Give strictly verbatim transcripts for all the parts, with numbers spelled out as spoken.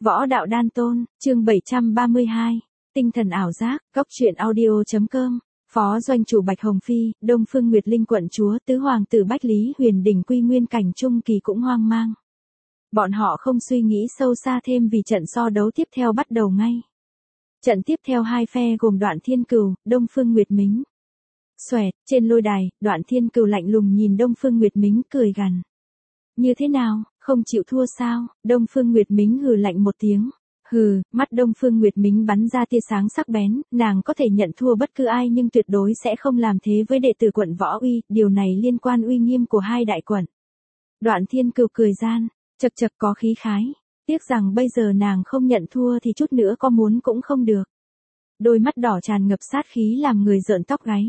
Võ đạo đan tôn, chương bảy trăm ba mươi hai. Tinh thần ảo giác, góc truyện audio.com. Phó doanh chủ Bạch Hồng Phi, Đông Phương Nguyệt Linh quận chúa, tứ hoàng tử Bách Lý Huyền đỉnh quy nguyên cảnh trung kỳ cũng hoang mang. Bọn họ không suy nghĩ sâu xa thêm vì trận so đấu tiếp theo bắt đầu ngay. Trận tiếp theo hai phe gồm Đoạn Thiên Cừu, Đông Phương Nguyệt Mính. Xoẹt, trên lôi đài, Đoạn Thiên Cừu lạnh lùng nhìn Đông Phương Nguyệt Mính cười gằn. Như thế nào, không chịu thua sao? Đông Phương Nguyệt Mính hừ lạnh một tiếng. Hừ, mắt Đông Phương Nguyệt Mính bắn ra tia sáng sắc bén, nàng có thể nhận thua bất cứ ai nhưng tuyệt đối sẽ không làm thế với đệ tử quận Võ Uy, điều này liên quan uy nghiêm của hai đại quận. Đoạn Thiên Cừu cười gian, chật chật có khí khái. Tiếc rằng bây giờ nàng không nhận thua thì chút nữa có muốn cũng không được. Đôi mắt đỏ tràn ngập sát khí làm người rợn tóc gáy.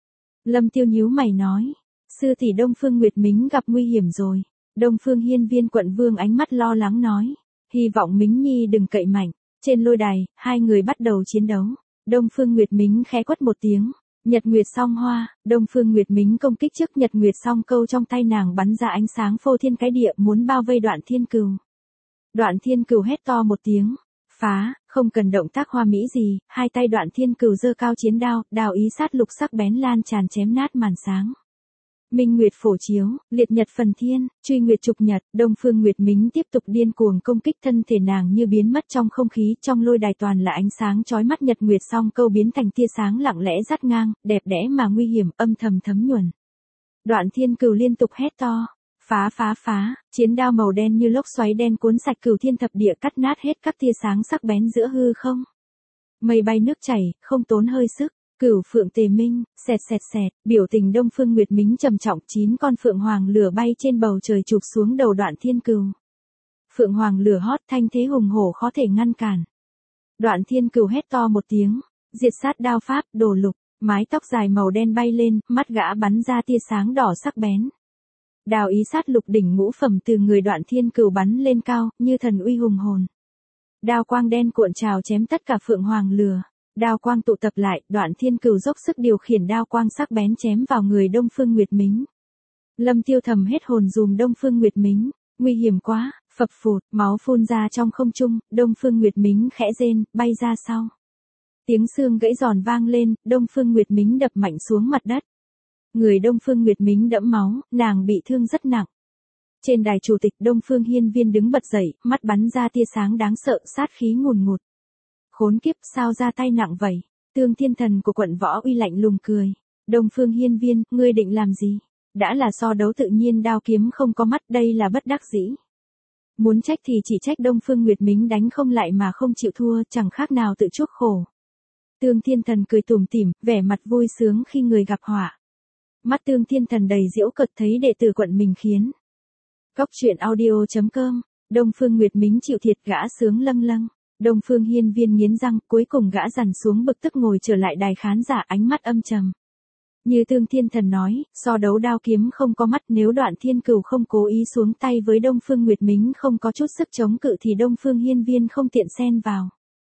Lâm Tiêu nhíu mày nói, sư tỷ Đông Phương Nguyệt Mính gặp nguy hiểm rồi. Đông Phương Hiên Viên quận vương ánh mắt lo lắng nói, hy vọng Mính Nhi đừng cậy mạnh. Trên lôi đài, hai người bắt đầu chiến đấu. Đông Phương Nguyệt Mính khẽ quát một tiếng, Nhật Nguyệt Song Hoa. Đông Phương Nguyệt Mính công kích trước Nhật Nguyệt Song Câu trong tay nàng bắn ra ánh sáng phô thiên cái địa muốn bao vây Đoạn Thiên Cừu. Đoạn Thiên Cừu hét to một tiếng, phá, không cần động tác hoa mỹ gì, hai tay Đoạn Thiên Cừu giơ cao chiến đao, đao ý sát lục sắc bén lan tràn chém nát màn sáng. Minh Nguyệt phổ chiếu, liệt nhật phần thiên, truy nguyệt trục nhật. Đông Phương Nguyệt Mính tiếp tục điên cuồng công kích, thân thể nàng như biến mất trong không khí, trong lôi đài toàn là ánh sáng chói mắt. Nhật Nguyệt Song Câu biến thành tia sáng lặng lẽ dắt ngang, đẹp đẽ mà nguy hiểm, âm thầm thấm nhuần. Đoạn Thiên Cừu liên tục hét to, phá phá phá, chiến đao màu đen như lốc xoáy đen cuốn sạch cửu thiên thập địa, cắt nát hết các tia sáng sắc bén giữa hư không. Mây bay nước chảy, không tốn hơi sức. Cửu phượng tề minh, xẹt xẹt xẹt, biểu tình Đông Phương Nguyệt Mính trầm trọng, chín con phượng hoàng lửa bay trên bầu trời chụp xuống đầu Đoạn Thiên Cừu. Phượng hoàng lửa hót thanh thế hùng hổ khó thể ngăn cản. Đoạn Thiên Cừu hét to một tiếng, diệt sát đao pháp, đồ lục, mái tóc dài màu đen bay lên, mắt gã bắn ra tia sáng đỏ sắc bén. Đao ý sát lục đỉnh ngũ phẩm từ người Đoạn Thiên Cừu bắn lên cao, như thần uy hùng hồn. Đao quang đen cuộn trào chém tất cả phượng hoàng lửa. Đao quang tụ tập lại, Đoạn Thiên Cừu dốc sức điều khiển đao quang sắc bén chém vào người Đông Phương Nguyệt Mính. Lâm Tiêu thầm hết hồn dùm Đông Phương Nguyệt Mính, nguy hiểm quá, phập phụt, máu phun ra trong không trung, Đông Phương Nguyệt Mính khẽ rên, bay ra sau. Tiếng xương gãy giòn vang lên, Đông Phương Nguyệt Mính đập mạnh xuống mặt đất. Người Đông Phương Nguyệt Mính đẫm máu, nàng bị thương rất nặng. Trên đài chủ tịch Đông Phương Hiên Viên đứng bật dậy, mắt bắn ra tia sáng đáng sợ, sát khí ngùn ngụt. Khốn kiếp, sao ra tay nặng vậy? Tương Thiên Thần của quận Võ Uy lạnh lùng cười. Đông Phương Hiên Viên, ngươi định làm gì? Đã là so đấu tự nhiên đao kiếm không có mắt, đây là bất đắc dĩ. Muốn trách thì chỉ trách Đông Phương Nguyệt Mính đánh không lại mà không chịu thua, chẳng khác nào tự chuốc khổ. Tương Thiên Thần cười tủm tỉm, vẻ mặt vui sướng khi người gặp họa. Mắt Tương Thiên Thần đầy giễu cợt thấy đệ tử quận mình khiến. Góc truyện audio.com. Đông Phương Nguyệt Mính chịu thiệt, gã sướng lâng lâng. Đông Phương Hiên Viên nghiến răng, cuối cùng gã dằn xuống bực tức ngồi trở lại đài khán giả, ánh mắt âm trầm. Như Tương Thiên Thần nói, so đấu đao kiếm không có mắt, nếu Đoạn Thiên Cừu không cố ý xuống tay với Đông Phương Nguyệt Mính không có chút sức chống cự thì Đông Phương Hiên Viên không tiện xen vào.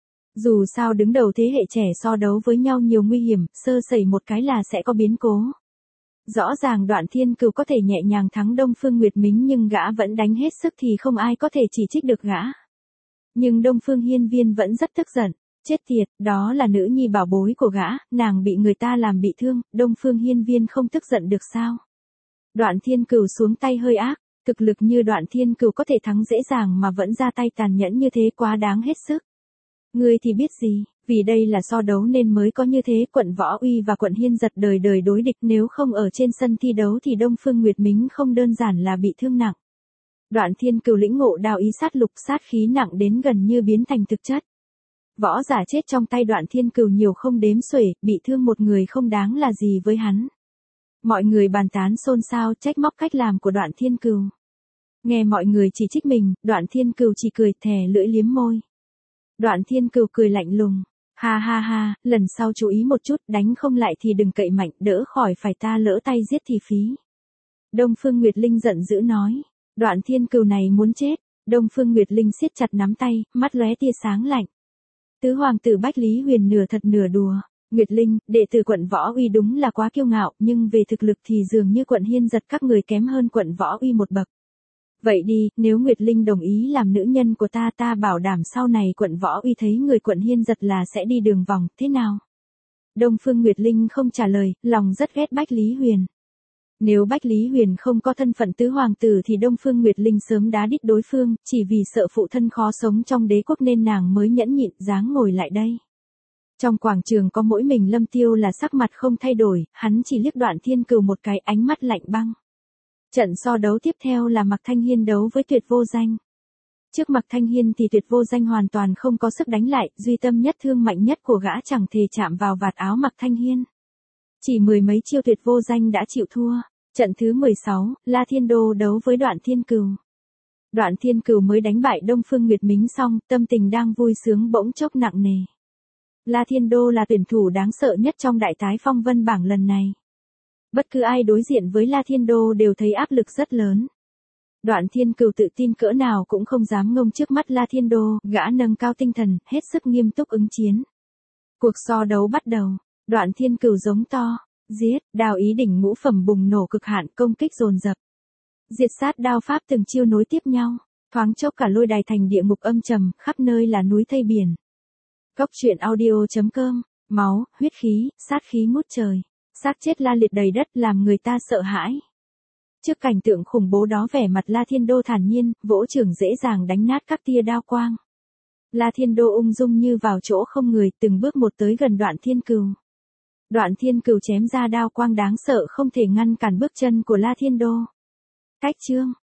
Dù sao đứng đầu thế hệ trẻ so đấu với nhau nhiều nguy hiểm, sơ sẩy một cái là sẽ có biến cố. Rõ ràng Đoạn Thiên Cừu có thể nhẹ nhàng thắng Đông Phương Nguyệt Mính nhưng gã vẫn đánh hết sức thì không ai có thể chỉ trích được gã. Nhưng Đông Phương Hiên Viên vẫn rất tức giận, chết tiệt, đó là nữ nhi bảo bối của gã, nàng bị người ta làm bị thương, Đông Phương Hiên Viên không tức giận được sao? Đoạn Thiên Cừu xuống tay hơi ác, thực lực như Đoạn Thiên Cừu có thể thắng dễ dàng mà vẫn ra tay tàn nhẫn như thế quá đáng hết sức. Ngươi thì biết gì, vì đây là so đấu nên mới có như thế, quận Võ Uy và quận Hiên Giật đời đời đối địch, nếu không ở trên sân thi đấu thì Đông Phương Nguyệt Mính không đơn giản là bị thương nặng. Đoạn Thiên Cừu lĩnh ngộ đao ý sát lục, sát khí nặng đến gần như biến thành thực chất. Võ giả chết trong tay Đoạn Thiên Cừu nhiều không đếm xuể, bị thương một người không đáng là gì với hắn. Mọi người bàn tán xôn xao trách móc cách làm của Đoạn Thiên Cừu. Nghe mọi người chỉ trích mình, Đoạn Thiên Cừu chỉ cười thè lưỡi liếm môi. Đoạn Thiên Cừu cười lạnh lùng, ha ha ha, lần sau chú ý một chút, đánh không lại thì đừng cậy mạnh, đỡ khỏi phải ta lỡ tay giết thì phí. Đông Phương Nguyệt Linh giận dữ nói. Đoạn Thiên Cừu này muốn chết. Đông Phương Nguyệt Linh siết chặt nắm tay, mắt lóe tia sáng lạnh. Tứ hoàng tử Bách Lý Huyền nửa thật nửa đùa. Nguyệt Linh, đệ tử quận Võ Uy đúng là quá kiêu ngạo, nhưng về thực lực thì dường như quận Hiên Giật các người kém hơn quận Võ Uy một bậc. Vậy đi, nếu Nguyệt Linh đồng ý làm nữ nhân của ta, ta bảo đảm sau này quận Võ Uy thấy người quận Hiên giật là sẽ đi đường vòng, thế nào? Đông Phương Nguyệt Linh không trả lời, lòng rất ghét Bách Lý Huyền. Nếu Bách Lý Huyền không có thân phận tứ hoàng tử thì Đông Phương Nguyệt Linh sớm đá đít đối phương, chỉ vì sợ phụ thân khó sống trong đế quốc nên nàng mới nhẫn nhịn dáng ngồi lại đây. Trong quảng trường có mỗi mình Lâm Tiêu là sắc mặt không thay đổi, hắn chỉ liếc Đoạn Thiên Cừu một cái, ánh mắt lạnh băng. Trận so đấu tiếp theo là Mạc Thanh Hiên đấu với Tuyệt Vô Danh. Trước Mạc Thanh Hiên thì Tuyệt Vô Danh hoàn toàn không có sức đánh lại, duy tâm nhất thương mạnh nhất của gã chẳng thể chạm vào vạt áo Mạc Thanh Hiên. Chỉ mười mấy chiêu Tuyệt Vô Danh đã chịu thua. Trận thứ mười sáu, La Thiên Đô đấu với Đoạn Thiên Cừu. Đoạn Thiên Cừu mới đánh bại Đông Phương Nguyệt Mính xong, tâm tình đang vui sướng bỗng chốc nặng nề. La Thiên Đô là tuyển thủ đáng sợ nhất trong đại tái phong vân bảng lần này. Bất cứ ai đối diện với La Thiên Đô đều thấy áp lực rất lớn. Đoạn Thiên Cừu tự tin cỡ nào cũng không dám ngông trước mắt La Thiên Đô, gã nâng cao tinh thần, hết sức nghiêm túc ứng chiến. Cuộc so đấu bắt đầu, Đoạn Thiên Cừu giống to, giết, đao ý đỉnh ngũ phẩm bùng nổ cực hạn, công kích dồn dập. Diệt sát đao pháp từng chiêu nối tiếp nhau, thoáng chốc cả lôi đài thành địa ngục âm trầm, khắp nơi là núi thây biển. Cốc truyện audio chấm com, máu, huyết khí, sát khí ngút trời, xác chết la liệt đầy đất làm người ta sợ hãi. Trước cảnh tượng khủng bố đó vẻ mặt La Thiên Đô thản nhiên, vỗ chưởng dễ dàng đánh nát các tia đao quang. La Thiên Đô ung dung như vào chỗ không người, từng bước một tới gần Đoạn Thiên Cừu. Đoạn Thiên Cừu chém ra đao quang đáng sợ không thể ngăn cản bước chân của La Thiên Đô. Cách chương